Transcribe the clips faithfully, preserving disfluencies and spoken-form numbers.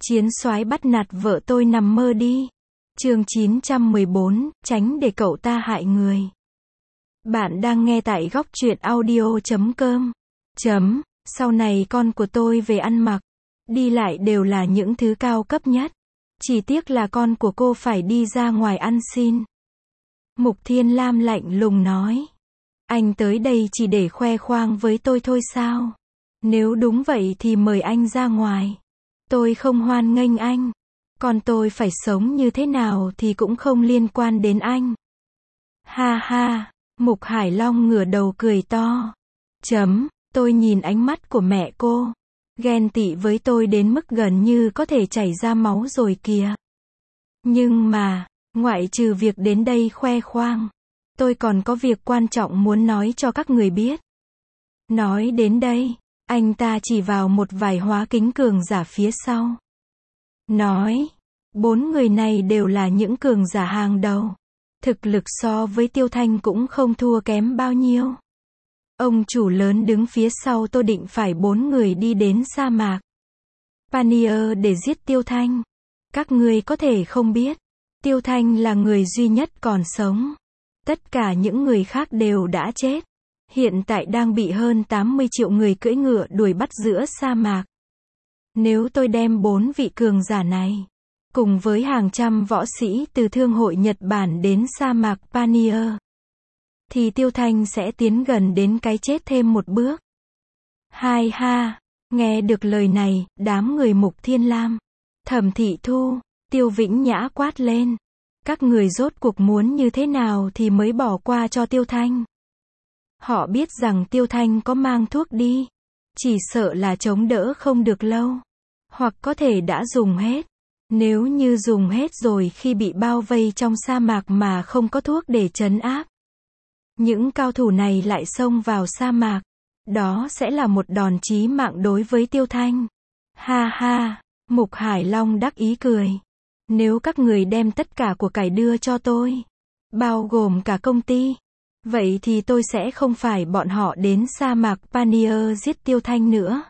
Chiến soái bắt nạt vợ tôi nằm mơ đi. Chương chín trăm mười bốn, tránh để cậu ta hại người. Bạn đang nghe tại góc truyện audio chấm com. Chấm, sau này con của tôi về ăn mặc, đi lại đều là những thứ cao cấp nhất. Chỉ tiếc là con của cô phải đi ra ngoài ăn xin. Mục Thiên Lam lạnh lùng nói. Anh tới đây chỉ để khoe khoang với tôi thôi sao? Nếu đúng vậy thì mời anh ra ngoài. Tôi không hoan nghênh anh. Còn tôi phải sống như thế nào thì cũng không liên quan đến anh. Ha ha, Mục Hải Long ngửa đầu cười to. Chấm, tôi nhìn ánh mắt của mẹ cô. Ghen tị với tôi đến mức gần như có thể chảy ra máu rồi kìa. Nhưng mà, ngoại trừ việc đến đây khoe khoang, tôi còn có việc quan trọng muốn nói cho các người biết. Nói đến đây, anh ta chỉ vào một vài hóa kính cường giả phía sau. Nói, bốn người này đều là những cường giả hàng đầu. Thực lực so với Tiêu Thanh cũng không thua kém bao nhiêu. Ông chủ lớn đứng phía sau tôi định phải bốn người đi đến sa mạc Panier để giết Tiêu Thanh. Các ngươi có thể không biết, Tiêu Thanh là người duy nhất còn sống. Tất cả những người khác đều đã chết. Hiện tại đang bị hơn tám mươi triệu người cưỡi ngựa đuổi bắt giữa sa mạc. Nếu tôi đem bốn vị cường giả này, cùng với hàng trăm võ sĩ từ Thương hội Nhật Bản đến sa mạc Panier, thì Tiêu Thanh sẽ tiến gần đến cái chết thêm một bước. Hai ha, nghe được lời này, đám người Mục Thiên Lam, Thẩm Thị Thu, Tiêu Vĩnh Nhã quát lên. Các người rốt cuộc muốn như thế nào thì mới bỏ qua cho Tiêu Thanh? Họ biết rằng Tiêu Thanh có mang thuốc đi, chỉ sợ là chống đỡ không được lâu, hoặc có thể đã dùng hết. Nếu như dùng hết rồi khi bị bao vây trong sa mạc mà không có thuốc để trấn áp, những cao thủ này lại xông vào sa mạc, đó sẽ là một đòn chí mạng đối với Tiêu Thanh. Ha ha, Mục Hải Long đắc ý cười. Nếu các người đem tất cả của cải đưa cho tôi, bao gồm cả công ty, vậy thì tôi sẽ không phải bọn họ đến sa mạc Panier giết Tiêu Thanh nữa.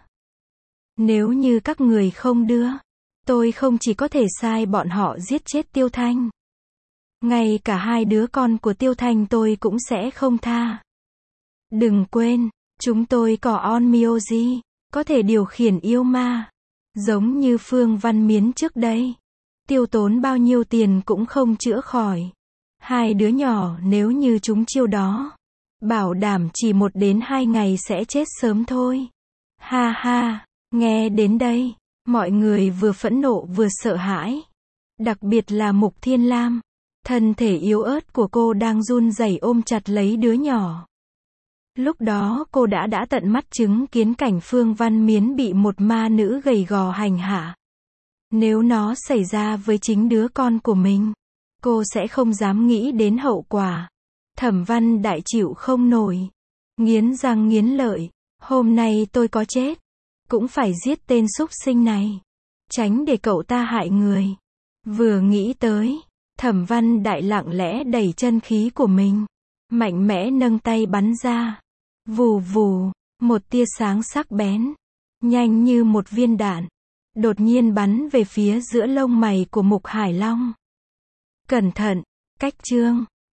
Nếu như các người không đưa, tôi không chỉ có thể sai bọn họ giết chết Tiêu Thanh, ngay cả hai đứa con của Tiêu Thanh tôi cũng sẽ không tha. Đừng quên, chúng tôi có Onmyoji, có thể điều khiển yêu ma, giống như Phương Văn Miến trước đây. Tiêu tốn bao nhiêu tiền cũng không chữa khỏi. Hai đứa nhỏ nếu như chúng chiêu đó, bảo đảm chỉ một đến hai ngày sẽ chết sớm thôi. Ha ha, nghe đến đây, mọi người vừa phẫn nộ vừa sợ hãi. Đặc biệt là Mục Thiên Lam, thân thể yếu ớt của cô đang run rẩy ôm chặt lấy đứa nhỏ. Lúc đó cô đã đã tận mắt chứng kiến cảnh Phương Văn Miến bị một ma nữ gầy gò hành hạ. Nếu nó xảy ra với chính đứa con của mình, cô sẽ không dám nghĩ đến hậu quả. Thẩm Văn Đại chịu không nổi, nghiến răng nghiến lợi, hôm nay tôi có chết, cũng phải giết tên súc sinh này, tránh để cậu ta hại người. Vừa nghĩ tới, Thẩm Văn Đại lặng lẽ đẩy chân khí của mình, mạnh mẽ nâng tay bắn ra. Vù vù, một tia sáng sắc bén, nhanh như một viên đạn, đột nhiên bắn về phía giữa lông mày của Mục Hải Long. Cẩn thận, cách chương.